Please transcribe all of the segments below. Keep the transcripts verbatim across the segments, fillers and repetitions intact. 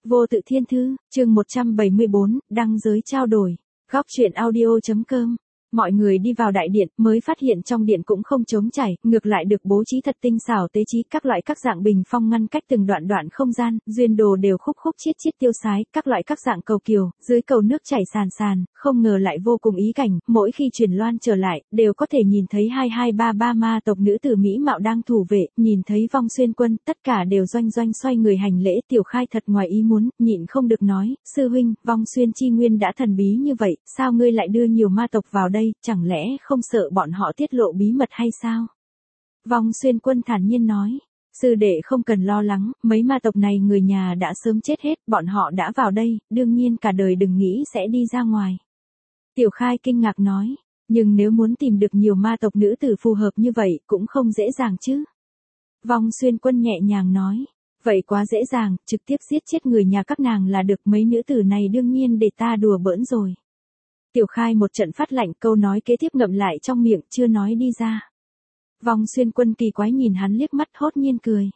Vô Tự Thiên Thư, chương một trăm bảy mươi bốn, đăng giới trao đổi. Góc truyện audio chấm com. Mọi người đi vào đại điện, mới phát hiện trong điện cũng không trống chảy, ngược lại được bố trí thật tinh xảo tế trí, các loại các dạng bình phong ngăn cách từng đoạn đoạn không gian, duyên đồ đều khúc khúc chiết chiết tiêu sái, các loại các dạng cầu kiều, dưới cầu nước chảy sàn sàn, không ngờ lại vô cùng ý cảnh, mỗi khi truyền loan trở lại, đều có thể nhìn thấy hai hai ba ba ma tộc nữ tử mỹ mạo đang thủ vệ, nhìn thấy Vong Xuyên Quân, tất cả đều doanh doanh xoay người hành lễ. Tiểu Khai thật ngoài ý muốn, nhịn không được nói, sư huynh, Vong Xuyên chi nguyên đã thần bí như vậy, sao ngươi lại đưa nhiều ma tộc vào đây, chẳng lẽ không sợ bọn họ tiết lộ bí mật hay sao? Vong Xuyên Quân thản nhiên nói, sư đệ không cần lo lắng, mấy ma tộc này người nhà đã sớm chết hết, bọn họ đã vào đây, đương nhiên cả đời đừng nghĩ sẽ đi ra ngoài. Tiểu Khai kinh ngạc nói, nhưng nếu muốn tìm được nhiều ma tộc nữ tử phù hợp như vậy, cũng không dễ dàng chứ. Vong Xuyên Quân nhẹ nhàng nói, vậy quá dễ dàng, trực tiếp giết chết người nhà các nàng là được, mấy nữ tử này đương nhiên để ta đùa bỡn rồi. Tiểu Khai một trận phát lạnh, câu nói kế tiếp ngậm lại trong miệng, chưa nói đi ra. Vong Xuyên Quân kỳ quái nhìn hắn liếc mắt, hốt nhiên cười.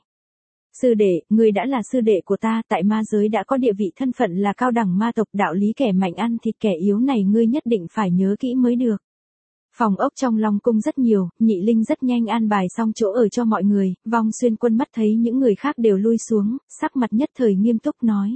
Sư đệ, người đã là sư đệ của ta, tại ma giới đã có địa vị thân phận là cao đẳng ma tộc, đạo lý kẻ mạnh ăn thịt kẻ yếu này ngươi nhất định phải nhớ kỹ mới được. Phòng ốc trong Long Cung rất nhiều, Nhị Linh rất nhanh an bài xong chỗ ở cho mọi người, Vong Xuyên Quân mắt thấy những người khác đều lui xuống, sắc mặt nhất thời nghiêm túc nói.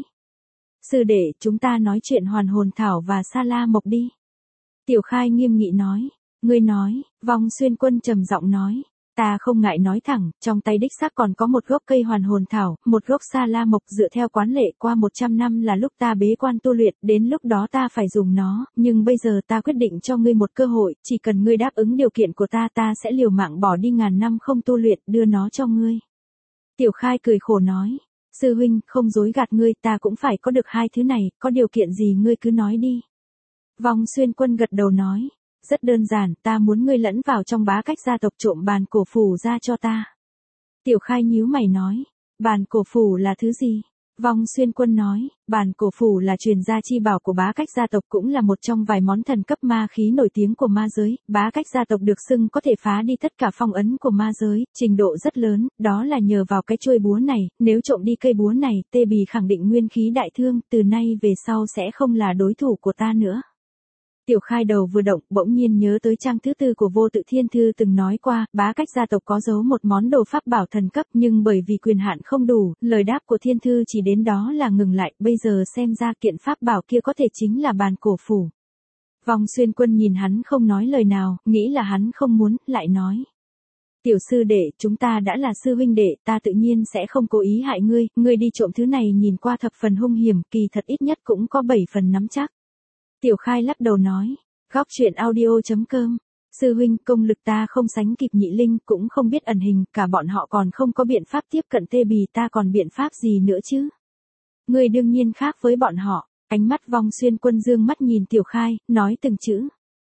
Sư đệ, chúng ta nói chuyện Hoàn Hồn Thảo và Sa La Mộc đi. Tiểu Khai nghiêm nghị nói, ngươi nói, Vong Xuyên Quân trầm giọng nói, ta không ngại nói thẳng, trong tay đích xác còn có một gốc cây Hoàn Hồn Thảo, một gốc Sa La Mộc, dựa theo quán lệ qua một trăm năm là lúc ta bế quan tu luyện, đến lúc đó ta phải dùng nó, nhưng bây giờ ta quyết định cho ngươi một cơ hội, chỉ cần ngươi đáp ứng điều kiện của ta, ta sẽ liều mạng bỏ đi ngàn năm không tu luyện, đưa nó cho ngươi. Tiểu Khai cười khổ nói, sư huynh, không dối gạt ngươi, ta cũng phải có được hai thứ này, có điều kiện gì ngươi cứ nói đi. Vong Xuyên Quân gật đầu nói, rất đơn giản, ta muốn ngươi lẫn vào trong bá cách gia tộc trộm bàn cổ phù ra cho ta. Tiểu Khai nhíu mày nói, bàn cổ phù là thứ gì? Vong Xuyên Quân nói, bàn cổ phù là truyền gia chi bảo của bá cách gia tộc, cũng là một trong vài món thần cấp ma khí nổi tiếng của ma giới, bá cách gia tộc được xưng có thể phá đi tất cả phong ấn của ma giới, trình độ rất lớn, đó là nhờ vào cái chuôi búa này, nếu trộm đi cây búa này, Tê Bì khẳng định nguyên khí đại thương, từ nay về sau sẽ không là đối thủ của ta nữa. Tiểu Khai đầu vừa động, bỗng nhiên nhớ tới trang thứ tư của Vô Tự Thiên Thư từng nói qua, bá cách gia tộc có giấu một món đồ pháp bảo thần cấp, nhưng bởi vì quyền hạn không đủ, lời đáp của Thiên Thư chỉ đến đó là ngừng lại, bây giờ xem ra kiện pháp bảo kia có thể chính là bàn cổ phủ. Vong Xuyên Quân nhìn hắn không nói lời nào, nghĩ là hắn không muốn, lại nói. Tiểu sư đệ, chúng ta đã là sư huynh đệ, ta tự nhiên sẽ không cố ý hại ngươi, ngươi đi trộm thứ này nhìn qua thập phần hung hiểm, kỳ thật ít nhất cũng có bảy phần nắm chắc. Tiểu Khai lắc đầu nói, góc truyện audio chấm com, sư huynh, công lực ta không sánh kịp Nhị Linh, cũng không biết ẩn hình, cả bọn họ còn không có biện pháp tiếp cận Tê Bì, ta còn biện pháp gì nữa chứ? Ngươi đương nhiên khác với bọn họ. Ánh mắt Vong Xuyên Quân dương mắt nhìn Tiểu Khai, nói từng chữ.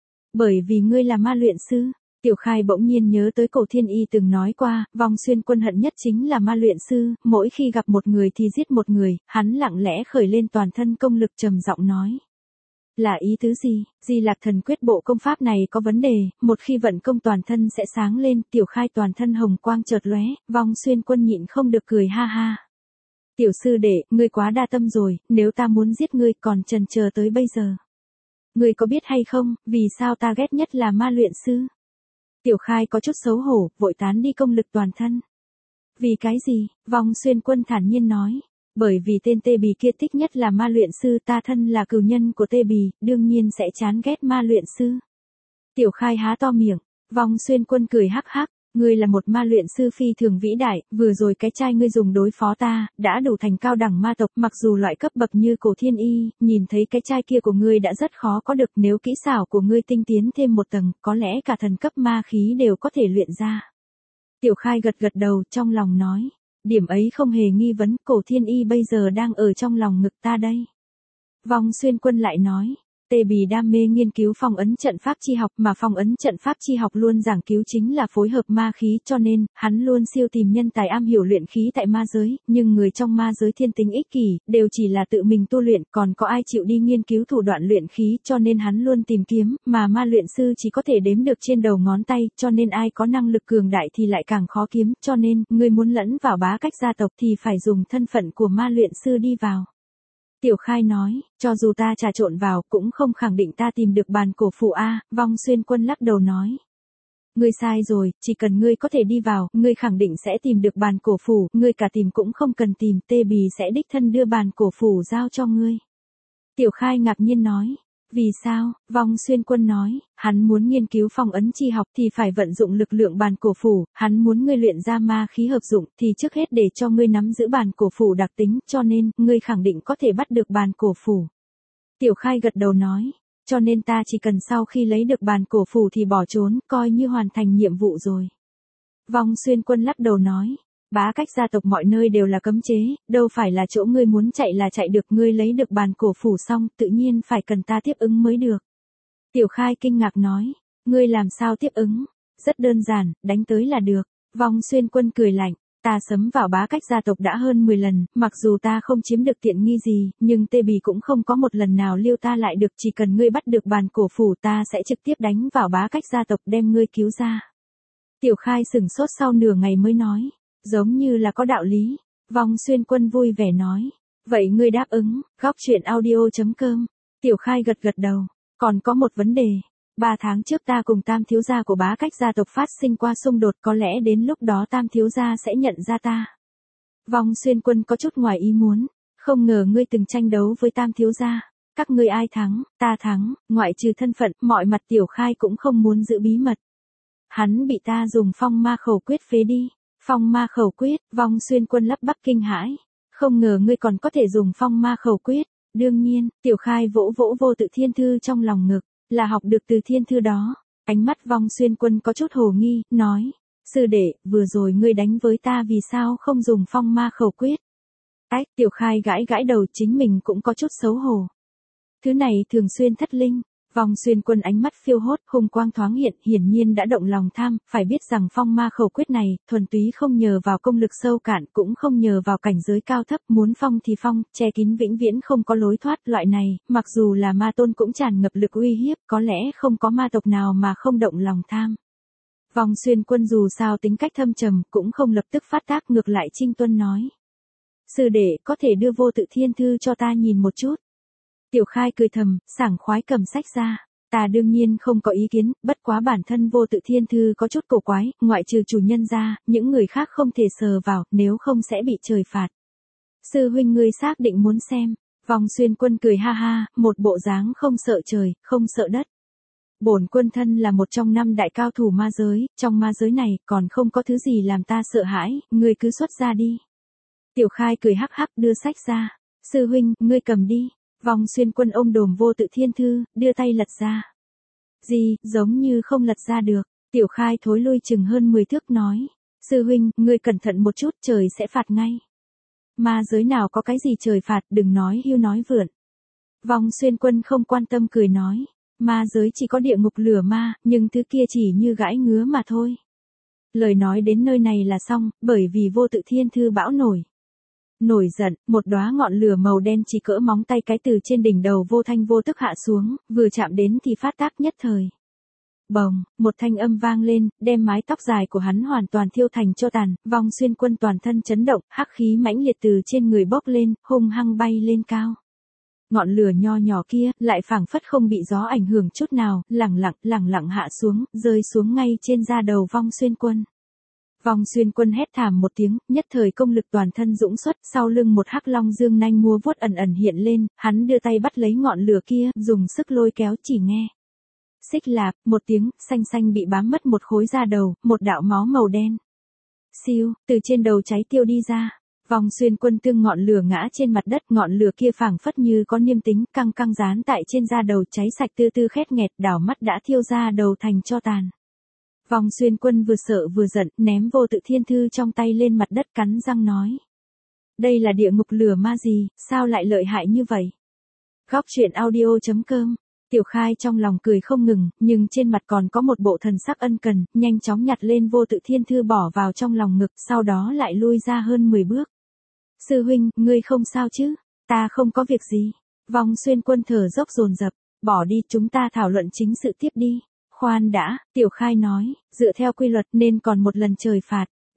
Bởi vì ngươi là ma luyện sư. Tiểu Khai bỗng nhiên nhớ tới Cổ Thiên Y từng nói qua, Vong Xuyên Quân hận nhất chính là ma luyện sư, mỗi khi gặp một người thì giết một người, hắn lặng lẽ khởi lên toàn thân công lực trầm giọng nói. Là ý tứ gì? Di Lạc Thần Quyết bộ công pháp này có vấn đề, một khi vận công toàn thân sẽ sáng lên, Tiểu Khai toàn thân hồng quang chợt lóe, Vong Xuyên Quân nhịn không được cười ha ha. Tiểu sư đệ, ngươi quá đa tâm rồi, nếu ta muốn giết ngươi còn chần chờ tới bây giờ. Ngươi có biết hay không, vì sao ta ghét nhất là ma luyện sư? Tiểu Khai có chút xấu hổ, vội tán đi công lực toàn thân. Vì cái gì? Vong Xuyên Quân thản nhiên nói. Bởi vì tên Tê Bì kia thích nhất là ma luyện sư, ta thân là cừu nhân của Tê Bì, đương nhiên sẽ chán ghét ma luyện sư. Tiểu Khai há to miệng, Vong Xuyên Quân cười hắc hắc, ngươi là một ma luyện sư phi thường vĩ đại, vừa rồi cái chai ngươi dùng đối phó ta, đã đủ thành cao đẳng ma tộc, mặc dù loại cấp bậc như Cổ Thiên Y, nhìn thấy cái chai kia của ngươi đã rất khó có được, nếu kỹ xảo của ngươi tinh tiến thêm một tầng, có lẽ cả thần cấp ma khí đều có thể luyện ra. Tiểu Khai gật gật đầu, trong lòng nói. Điểm ấy không hề nghi vấn, Cổ Thiên Y bây giờ đang ở trong lòng ngực ta đây. Vong Xuyên Quân lại nói, Tê Bì đam mê nghiên cứu phong ấn trận pháp chi học, mà phong ấn trận pháp chi học luôn giảng cứu chính là phối hợp ma khí, cho nên, hắn luôn siêu tìm nhân tài am hiểu luyện khí tại ma giới, nhưng người trong ma giới thiên tính ích kỷ, đều chỉ là tự mình tu luyện, còn có ai chịu đi nghiên cứu thủ đoạn luyện khí, cho nên hắn luôn tìm kiếm, mà ma luyện sư chỉ có thể đếm được trên đầu ngón tay, cho nên ai có năng lực cường đại thì lại càng khó kiếm, cho nên, người muốn lẫn vào bá cách gia tộc thì phải dùng thân phận của ma luyện sư đi vào. Tiểu Khai nói, cho dù ta trà trộn vào cũng không khẳng định ta tìm được bàn cổ phủ a. Vong Xuyên Quân lắc đầu nói. Ngươi sai rồi, chỉ cần ngươi có thể đi vào, ngươi khẳng định sẽ tìm được bàn cổ phủ, ngươi cả tìm cũng không cần tìm, Tê Bì sẽ đích thân đưa bàn cổ phủ giao cho ngươi. Tiểu Khai ngạc nhiên nói. Vì sao? Vong Xuyên Quân nói, hắn muốn nghiên cứu phong ấn chi học thì phải vận dụng lực lượng bàn cổ phủ, hắn muốn ngươi luyện ra ma khí hợp dụng thì trước hết để cho ngươi nắm giữ bàn cổ phủ đặc tính, cho nên, ngươi khẳng định có thể bắt được bàn cổ phủ. Tiểu Khai gật đầu nói, cho nên ta chỉ cần sau khi lấy được bàn cổ phủ thì bỏ trốn, coi như hoàn thành nhiệm vụ rồi. Vong Xuyên Quân lắc đầu nói. Bá Cách gia tộc mọi nơi đều là cấm chế, đâu phải là chỗ ngươi muốn chạy là chạy được, ngươi lấy được bàn cổ phủ xong, tự nhiên phải cần ta tiếp ứng mới được. Tiểu Khai kinh ngạc nói, ngươi làm sao tiếp ứng? Rất đơn giản, đánh tới là được. Vong Xuyên Quân cười lạnh, ta sấm vào Bá Cách gia tộc đã hơn mười lần, mặc dù ta không chiếm được tiện nghi gì, nhưng Tê Bì cũng không có một lần nào lưu ta lại được, chỉ cần ngươi bắt được bàn cổ phủ ta sẽ trực tiếp đánh vào Bá Cách gia tộc đem ngươi cứu ra. Tiểu Khai sửng sốt sau nửa ngày mới nói. Giống như là có đạo lý. Vong Xuyên Quân vui vẻ nói. Vậy ngươi đáp ứng, góc chuyện audio chấm com. Tiểu Khai gật gật đầu. Còn có một vấn đề. Ba tháng trước ta cùng Tam thiếu gia của Bá Cách gia tộc phát sinh qua xung đột, có lẽ đến lúc đó Tam thiếu gia sẽ nhận ra ta. Vong Xuyên Quân có chút ngoài ý muốn. Không ngờ ngươi từng tranh đấu với Tam thiếu gia. Các ngươi ai thắng, ta thắng, ngoại trừ thân phận, mọi mặt Tiểu Khai cũng không muốn giữ bí mật. Hắn bị ta dùng phong ma khẩu quyết phế đi. Phong ma khẩu quyết, Vong Xuyên Quân lắp bắp kinh hãi. Không ngờ ngươi còn có thể dùng phong ma khẩu quyết. Đương nhiên, Tiểu Khai vỗ vỗ vô tự thiên thư trong lòng ngực, là học được từ thiên thư đó. Ánh mắt Vong Xuyên Quân có chút hồ nghi, nói. Sư đệ, vừa rồi ngươi đánh với ta vì sao không dùng phong ma khẩu quyết? Ách, Tiểu Khai gãi gãi đầu, chính mình cũng có chút xấu hổ. Thứ này thường xuyên thất linh. Vong Xuyên Quân ánh mắt phiêu hốt, hùng quang thoáng hiện, hiển nhiên đã động lòng tham, phải biết rằng phong ma khẩu quyết này, thuần túy không nhờ vào công lực sâu cạn, cũng không nhờ vào cảnh giới cao thấp, muốn phong thì phong, che kín vĩnh viễn không có lối thoát, loại này, mặc dù là ma tôn cũng tràn ngập lực uy hiếp, có lẽ không có ma tộc nào mà không động lòng tham. Vong Xuyên Quân dù sao tính cách thâm trầm, cũng không lập tức phát tác, ngược lại Trinh Tuân nói. Sư đệ, có thể đưa vô tự thiên thư cho ta nhìn một chút. Tiểu Khai cười thầm, sảng khoái cầm sách ra. Ta đương nhiên không có ý kiến, bất quá bản thân vô tự thiên thư có chút cổ quái, ngoại trừ chủ nhân ra, những người khác không thể sờ vào, nếu không sẽ bị trời phạt. Sư huynh ngươi xác định muốn xem. Vong Xuyên Quân cười ha ha, một bộ dáng không sợ trời, không sợ đất. Bổn quân thân là một trong năm đại cao thủ ma giới, trong ma giới này còn không có thứ gì làm ta sợ hãi, ngươi cứ xuất ra đi. Tiểu Khai cười hắc hắc đưa sách ra. Sư huynh, ngươi cầm đi. Vong Xuyên Quân ôm đồm vô tự thiên thư, đưa tay lật ra. Gì, giống như không lật ra được. Tiểu Khai thối lui chừng hơn mười thước nói. Sư huynh, ngươi cẩn thận một chút, trời sẽ phạt ngay. Ma giới nào có cái gì trời phạt, đừng nói hưu nói vượn. Vong Xuyên Quân không quan tâm cười nói. Ma giới chỉ có địa ngục lửa ma, nhưng thứ kia chỉ như gãi ngứa mà thôi. Lời nói đến nơi này là xong, bởi vì vô tự thiên thư bão nổi. Nổi giận, một đóa ngọn lửa màu đen chỉ cỡ móng tay cái từ trên đỉnh đầu vô thanh vô tức hạ xuống, vừa chạm đến thì phát tác nhất thời. Bồng, một thanh âm vang lên, đem mái tóc dài của hắn hoàn toàn thiêu thành tro tàn, Vong Xuyên Quân toàn thân chấn động, hắc khí mãnh liệt từ trên người bốc lên, hung hăng bay lên cao. Ngọn lửa nho nhỏ kia, lại phảng phất không bị gió ảnh hưởng chút nào, lẳng lặng, lẳng lặng hạ xuống, rơi xuống ngay trên da đầu Vong Xuyên Quân. Vong Xuyên Quân hét thảm một tiếng, nhất thời công lực toàn thân dũng xuất, sau lưng một hắc long dương nanh múa vuốt ẩn ẩn hiện lên, hắn đưa tay bắt lấy ngọn lửa kia, dùng sức lôi kéo, chỉ nghe. Xích lạp, một tiếng, xanh xanh bị bám mất một khối da đầu, một đạo máu màu đen. Siêu, từ trên đầu cháy tiêu đi ra. Vong Xuyên Quân tương ngọn lửa ngã trên mặt đất, ngọn lửa kia phảng phất như có niêm tính, căng căng dán tại trên da đầu, cháy sạch tư tư khét nghẹt, đảo mắt đã thiêu ra đầu thành tro tàn. Vong Xuyên Quân vừa sợ vừa giận, ném vô tự thiên thư trong tay lên mặt đất, cắn răng nói. Đây là địa ngục lửa ma gì, sao lại lợi hại như vậy? Góc chuyện audio chấm com. Tiểu Khai trong lòng cười không ngừng, nhưng trên mặt còn có một bộ thần sắc ân cần, nhanh chóng nhặt lên vô tự thiên thư bỏ vào trong lòng ngực, sau đó lại lui ra hơn mười bước. Sư huynh, ngươi không sao chứ? Ta không có việc gì. Vong Xuyên Quân thở dốc dồn dập, bỏ đi, chúng ta thảo luận chính sự tiếp đi. Khoan đã, Tiểu Khai nói, dựa theo quy luật nên còn một lần trời phạt,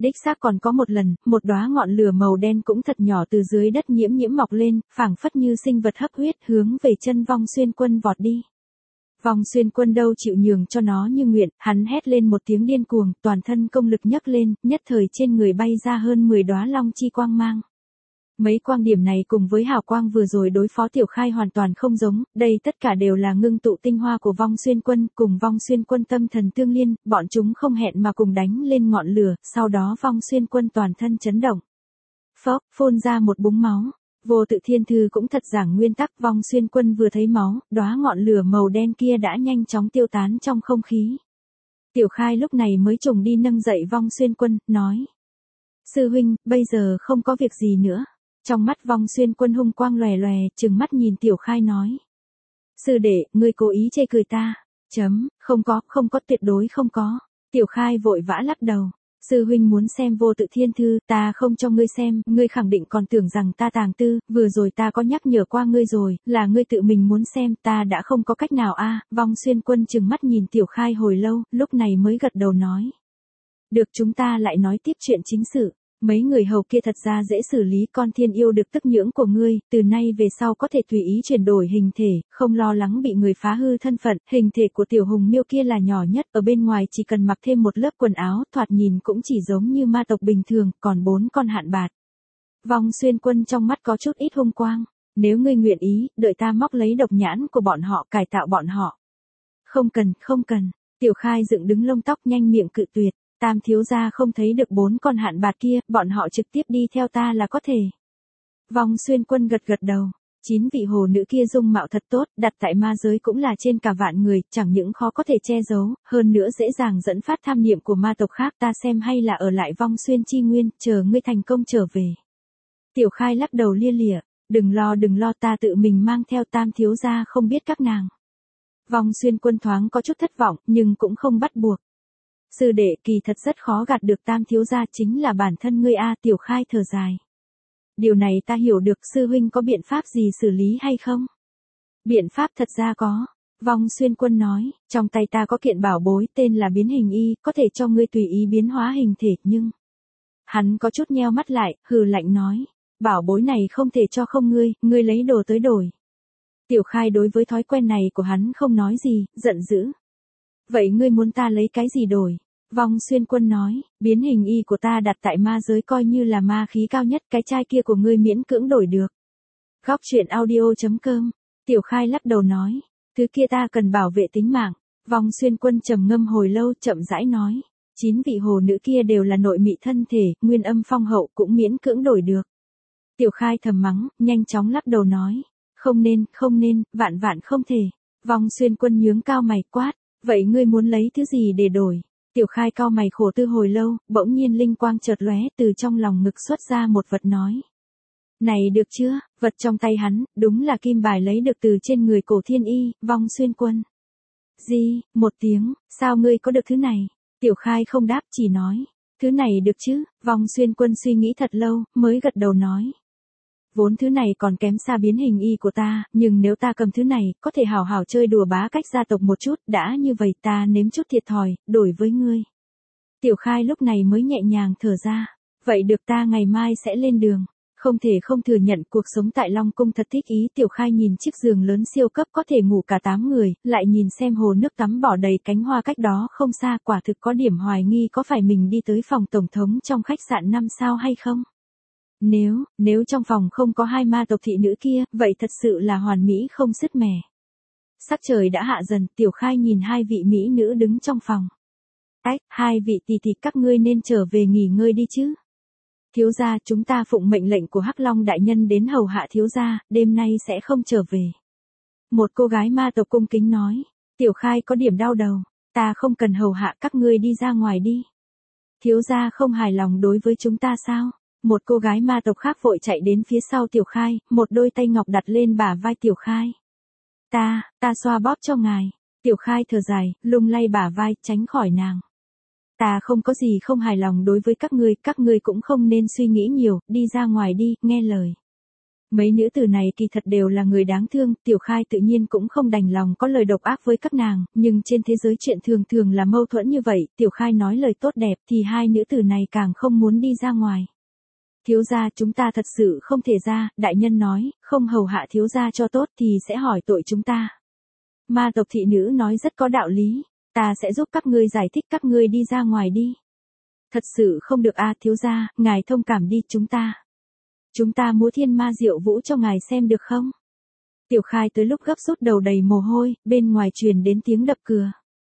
Đích xác còn có một lần, một đóa ngọn lửa màu đen cũng thật nhỏ từ dưới đất nhiễm nhiễm mọc lên, phảng phất như sinh vật hấp huyết hướng về chân Vong Xuyên Quân vọt đi. Vong Xuyên Quân đâu chịu nhường cho nó như nguyện, hắn hét lên một tiếng điên cuồng, toàn thân công lực nhấc lên, nhất thời trên người bay ra hơn mười đóa long chi quang mang. Mấy quang điểm này cùng với hào quang vừa rồi đối phó Tiểu Khai hoàn toàn không giống, đây tất cả đều là ngưng tụ tinh hoa của Vong Xuyên Quân, cùng Vong Xuyên Quân tâm thần tương liên, bọn chúng không hẹn mà cùng đánh lên ngọn lửa, sau đó Vong Xuyên Quân toàn thân chấn động. Phốc, phun ra một búng máu. Vô Tự Thiên Thư cũng thật giảng nguyên tắc, Vong Xuyên Quân vừa thấy máu, đóa ngọn lửa màu đen kia đã nhanh chóng tiêu tán trong không khí. Tiểu Khai lúc này mới trùng đi nâng dậy Vong Xuyên Quân, nói: "Sư huynh, bây giờ không có việc gì nữa." Trong mắt Vong Xuyên Quân hung quang lòe lòe, trừng mắt nhìn Tiểu Khai nói: "Sư đệ, ngươi cố ý chê cười ta." Chấm, không có, không có, tuyệt đối không có. Tiểu Khai vội vã lắc đầu. "Sư huynh muốn xem Vô Tự Thiên Thư, ta không cho ngươi xem, ngươi khẳng định còn tưởng rằng ta tàng tư, vừa rồi ta có nhắc nhở qua ngươi rồi, là ngươi tự mình muốn xem, ta đã không có cách nào a." Vong Xuyên Quân trừng mắt nhìn Tiểu Khai hồi lâu, lúc này mới gật đầu nói: "Được, chúng ta lại nói tiếp chuyện chính sự. Mấy người hầu kia thật ra dễ xử lý, con thiên yêu được tức nhưỡng của ngươi, từ nay về sau có thể tùy ý chuyển đổi hình thể, không lo lắng bị người phá hư thân phận, hình thể của tiểu hùng miêu kia là nhỏ nhất, ở bên ngoài chỉ cần mặc thêm một lớp quần áo, thoạt nhìn cũng chỉ giống như ma tộc bình thường, còn bốn con hạn bạt." Vong Xuyên Quân trong mắt có chút ít hung quang: "Nếu ngươi nguyện ý, đợi ta móc lấy độc nhãn của bọn họ, cải tạo bọn họ." "Không cần, không cần." Tiểu Khai dựng đứng lông tóc nhanh miệng cự tuyệt. "Tam thiếu gia không thấy được bốn con hạn bạt kia, bọn họ trực tiếp đi theo ta là có thể." Vong Xuyên Quân gật gật đầu. Chín vị hồ nữ kia dung mạo thật tốt, đặt tại ma giới cũng là trên cả vạn người, chẳng những khó có thể che giấu, hơn nữa dễ dàng dẫn phát tham niệm của ma tộc khác, ta xem hay là ở lại Vong Xuyên chi nguyên, chờ ngươi thành công trở về. Tiểu Khai lắc đầu lia lịa: "Đừng lo đừng lo, ta tự mình mang theo, Tam thiếu gia không biết các nàng." Vong Xuyên Quân thoáng có chút thất vọng, nhưng cũng không bắt buộc. "Sư đệ, kỳ thật rất khó gạt được Tam thiếu gia, chính là bản thân ngươi a." Tiểu Khai thở dài: "Điều này ta hiểu được, sư huynh có biện pháp gì xử lý hay không?" "Biện pháp thật ra có." Vong Xuyên Quân nói: "Trong tay ta có kiện bảo bối tên là biến hình y, có thể cho ngươi tùy ý biến hóa hình thể, nhưng..." Hắn có chút nheo mắt lại, hừ lạnh nói: "Bảo bối này không thể cho không ngươi, ngươi lấy đồ tới đổi." Tiểu Khai đối với thói quen này của hắn không nói gì, giận dữ: "Vậy ngươi muốn ta lấy cái gì đổi?" Vong Xuyên Quân nói: "Biến hình y của ta đặt tại ma giới coi như là ma khí cao nhất, cái chai kia của ngươi miễn cưỡng đổi được." Góc truyện audio chấm com. Tiểu Khai lắc đầu nói: "Thứ kia ta cần bảo vệ tính mạng." Vong Xuyên Quân trầm ngâm hồi lâu, chậm rãi nói: "Chín vị hồ nữ kia đều là nội mị thân thể, nguyên âm phong hậu, cũng miễn cưỡng đổi được." Tiểu Khai thầm mắng, nhanh chóng lắc đầu nói: "Không nên, không nên, vạn vạn không thể." Vong Xuyên Quân nhướng cao mày quát: "Vậy ngươi muốn lấy thứ gì để đổi?" Tiểu Khai cau mày khổ tư hồi lâu, bỗng nhiên linh quang chợt lóe, từ trong lòng ngực xuất ra một vật nói: "Này được chưa?" Vật trong tay hắn, đúng là kim bài lấy được từ trên người Cổ Thiên Y. Vong Xuyên Quân: "Gì?" Một tiếng: "Sao ngươi có được thứ này?" Tiểu Khai không đáp, chỉ nói: "Thứ này được chứ?" Vong Xuyên Quân suy nghĩ thật lâu, mới gật đầu nói: "Vốn thứ này còn kém xa biến hình y của ta, nhưng nếu ta cầm thứ này, có thể hào hào chơi đùa bá cách gia tộc một chút, đã như vậy ta nếm chút thiệt thòi, đổi với ngươi." Tiểu Khai lúc này mới nhẹ nhàng thở ra: "Vậy được, ta ngày mai sẽ lên đường." Không thể không thừa nhận, cuộc sống tại Long Cung thật thích ý. Tiểu Khai nhìn chiếc giường lớn siêu cấp có thể ngủ cả tám người, lại nhìn xem hồ nước tắm bỏ đầy cánh hoa cách đó không xa, quả thực có điểm hoài nghi có phải mình đi tới phòng tổng thống trong khách sạn năm sao hay không. Nếu, nếu trong phòng không có hai ma tộc thị nữ kia, vậy thật sự là hoàn mỹ không sứt mẻ. Sắc trời đã hạ dần, Tiểu Khai nhìn hai vị mỹ nữ đứng trong phòng. "Ách, hai vị tỷ tỷ, các ngươi nên trở về nghỉ ngơi đi chứ." "Thiếu gia, chúng ta phụng mệnh lệnh của Hắc Long đại nhân đến hầu hạ thiếu gia, đêm nay sẽ không trở về." Một cô gái ma tộc cung kính nói. Tiểu Khai có điểm đau đầu: "Ta không cần hầu hạ, các ngươi đi ra ngoài đi." "Thiếu gia không hài lòng đối với chúng ta sao?" Một cô gái ma tộc khác vội chạy đến phía sau Tiểu Khai, một đôi tay ngọc đặt lên bả vai Tiểu Khai. Ta, ta xoa bóp cho ngài." Tiểu Khai thở dài, lung lay bả vai, tránh khỏi nàng. "Ta không có gì không hài lòng đối với các ngươi, các ngươi cũng không nên suy nghĩ nhiều, đi ra ngoài đi, nghe lời." Mấy nữ tử này kỳ thật đều là người đáng thương, Tiểu Khai tự nhiên cũng không đành lòng có lời độc ác với các nàng, nhưng trên thế giới chuyện thường thường là mâu thuẫn như vậy, Tiểu Khai nói lời tốt đẹp thì hai nữ tử này càng không muốn đi ra ngoài. Thiếu gia chúng ta thật sự không thể ra, đại nhân nói, không hầu hạ thiếu gia cho tốt thì sẽ hỏi tội chúng ta. Ma tộc thị nữ nói rất có đạo lý, ta sẽ giúp các ngươi giải thích các ngươi đi ra ngoài đi. Thật sự không được a thiếu gia, ngài thông cảm đi chúng ta. Chúng ta múa thiên ma diệu vũ cho ngài xem được không? Tiểu Khai tới lúc gấp rút đầu đầy mồ hôi, bên ngoài truyền đến tiếng đập cửa.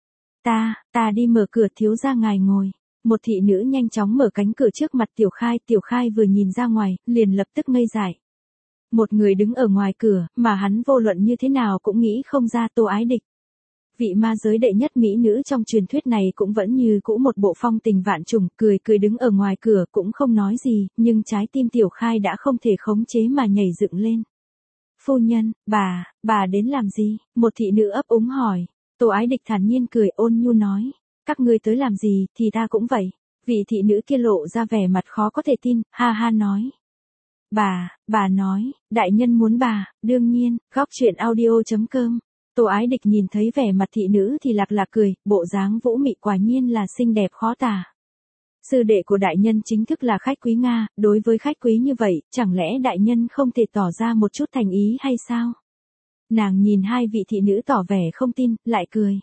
Ta, ta đi mở cửa thiếu gia ngài ngồi. Một thị nữ nhanh chóng mở cánh cửa trước mặt Tiểu Khai, Tiểu Khai vừa nhìn ra ngoài, liền lập tức ngây dại. Một người đứng ở ngoài cửa, mà hắn vô luận như thế nào cũng nghĩ không ra Tô Ái Địch. Vị ma giới đệ nhất mỹ nữ trong truyền thuyết này cũng vẫn như cũ một bộ phong tình vạn trùng, cười cười đứng ở ngoài cửa cũng không nói gì, nhưng trái tim Tiểu Khai đã không thể khống chế mà nhảy dựng lên. Phu nhân, bà, bà đến làm gì? Một thị nữ ấp úng hỏi. Tô Ái Địch thản nhiên cười ôn nhu nói. Các ngươi tới làm gì, thì ta cũng vậy. Vị thị nữ kia lộ ra vẻ mặt khó có thể tin, ha ha nói. Bà, bà nói, đại nhân muốn bà, đương nhiên, góc truyện audio chấm com. Tô Ái Địch nhìn thấy vẻ mặt thị nữ thì lạc lạc cười, bộ dáng vũ mị quả nhiên là xinh đẹp khó tả. Sư đệ của đại nhân chính thức là khách quý Nga, đối với khách quý như vậy, chẳng lẽ đại nhân không thể tỏ ra một chút thành ý hay sao? Nàng nhìn hai vị thị nữ tỏ vẻ không tin, lại cười.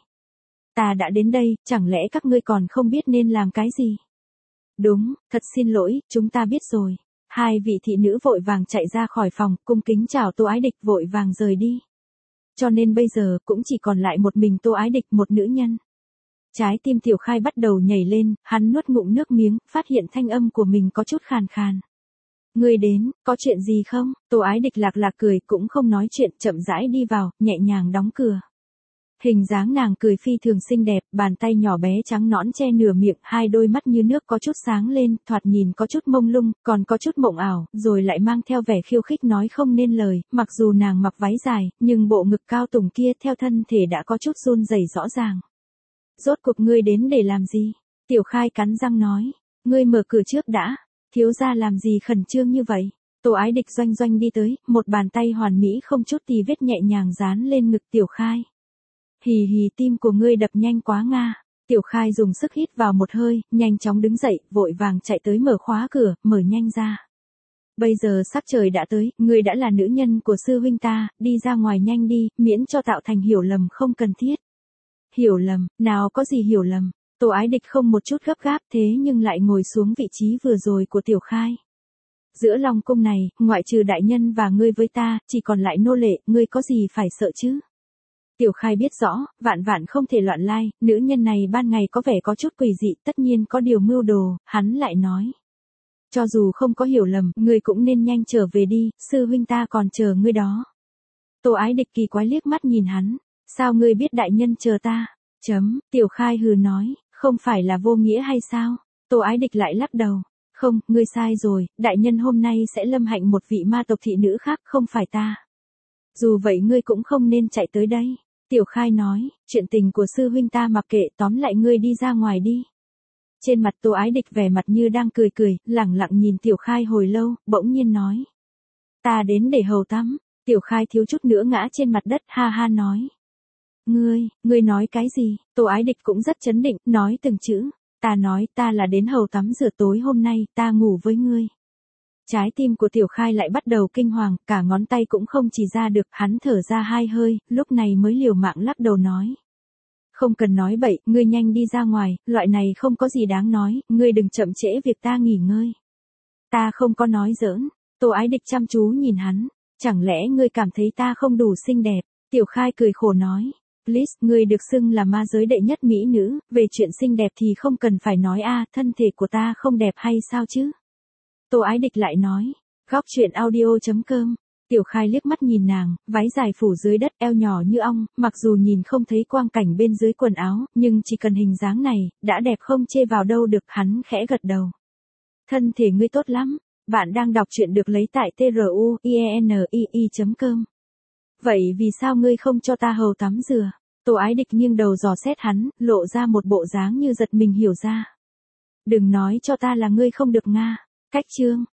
Ta đã đến đây, chẳng lẽ các ngươi còn không biết nên làm cái gì? Đúng, thật xin lỗi, chúng ta biết rồi. Hai vị thị nữ vội vàng chạy ra khỏi phòng, cung kính chào Tô Ái Địch vội vàng rời đi. Cho nên bây giờ cũng chỉ còn lại một mình Tô Ái Địch một nữ nhân. Trái tim Tiểu Khai bắt đầu nhảy lên, hắn nuốt ngụm nước miếng, phát hiện thanh âm của mình có chút khàn khàn. Ngươi đến, có chuyện gì không? Tô Ái Địch lạc lạc cười cũng không nói chuyện, chậm rãi đi vào, nhẹ nhàng đóng cửa. Hình dáng nàng cười phi thường xinh đẹp, bàn tay nhỏ bé trắng nõn che nửa miệng, hai đôi mắt như nước có chút sáng lên, thoạt nhìn có chút mông lung, còn có chút mộng ảo, rồi lại mang theo vẻ khiêu khích nói không nên lời, mặc dù nàng mặc váy dài, nhưng bộ ngực cao tùng kia theo thân thể đã có chút run rẩy rõ ràng. Rốt cuộc ngươi đến để làm gì? Tiểu Khai cắn răng nói, ngươi mở cửa trước đã, thiếu gia làm gì khẩn trương như vậy? Tô Ái Địch doanh doanh đi tới, một bàn tay hoàn mỹ không chút tì vết nhẹ nhàng dán lên ngực Tiểu Khai. Hì hì tim của ngươi đập nhanh quá Nga. Tiểu Khai dùng sức hít vào một hơi, nhanh chóng đứng dậy, vội vàng chạy tới mở khóa cửa, mở nhanh ra. Bây giờ sắc trời đã tới, ngươi đã là nữ nhân của sư huynh ta, đi ra ngoài nhanh đi, miễn cho tạo thành hiểu lầm không cần thiết. Hiểu lầm, nào có gì hiểu lầm. Tô Ái Địch không một chút gấp gáp thế nhưng lại ngồi xuống vị trí vừa rồi của Tiểu Khai. Giữa Long cung này, ngoại trừ đại nhân và ngươi với ta, chỉ còn lại nô lệ, ngươi có gì phải sợ chứ? Tiểu Khai biết rõ, vạn vạn không thể loạn lai, nữ nhân này ban ngày có vẻ có chút quỷ dị, tất nhiên có điều mưu đồ, hắn lại nói. Cho dù không có hiểu lầm, ngươi cũng nên nhanh trở về đi, sư huynh ta còn chờ ngươi đó. Tô Ái Địch kỳ quái liếc mắt nhìn hắn, sao ngươi biết đại nhân chờ ta? Chấm, Tiểu Khai hừ nói, không phải là vô nghĩa hay sao? Tô Ái Địch lại lắc đầu, không, ngươi sai rồi, đại nhân hôm nay sẽ lâm hạnh một vị ma tộc thị nữ khác, không phải ta. Dù vậy ngươi cũng không nên chạy tới đây. Tiểu Khai nói, chuyện tình của sư huynh ta mặc kệ, tóm lại ngươi đi ra ngoài đi. Trên mặt Tô Ái Địch vẻ mặt như đang cười cười, lẳng lặng nhìn Tiểu Khai hồi lâu, bỗng nhiên nói. Ta đến để hầu tắm. Tiểu Khai thiếu chút nữa ngã trên mặt đất, ha ha nói. Ngươi, ngươi nói cái gì? Tô Ái Địch cũng rất chấn định, nói từng chữ. Ta nói ta là đến hầu tắm rửa tối hôm nay, ta ngủ với ngươi. Trái tim của Tiểu Khai lại bắt đầu kinh hoàng, cả ngón tay cũng không chỉ ra được, hắn thở ra hai hơi, lúc này mới liều mạng lắc đầu nói. Không cần nói bậy, ngươi nhanh đi ra ngoài, loại này không có gì đáng nói, ngươi đừng chậm trễ việc ta nghỉ ngơi. Ta không có nói giỡn. Tô Ái Địch chăm chú nhìn hắn, chẳng lẽ ngươi cảm thấy ta không đủ xinh đẹp? Tiểu Khai cười khổ nói. Please, ngươi được xưng là ma giới đệ nhất mỹ nữ, về chuyện xinh đẹp thì không cần phải nói a, thân thể của ta không đẹp hay sao chứ? Tô Ái Địch lại nói, góc truyện audio chấm com. Tiểu Khai liếc mắt nhìn nàng, váy dài phủ dưới đất, eo nhỏ như ong, mặc dù nhìn không thấy quang cảnh bên dưới quần áo, nhưng chỉ cần hình dáng này, đã đẹp không chê vào đâu được, hắn khẽ gật đầu. Thân thể ngươi tốt lắm, bạn đang đọc truyện được lấy tại truyenii chấm com. Vậy vì sao ngươi không cho ta hầu tắm rửa? Tô Ái Địch nghiêng đầu dò xét hắn, lộ ra một bộ dáng như giật mình hiểu ra. Đừng nói cho ta là ngươi không được Nga. Cách chương.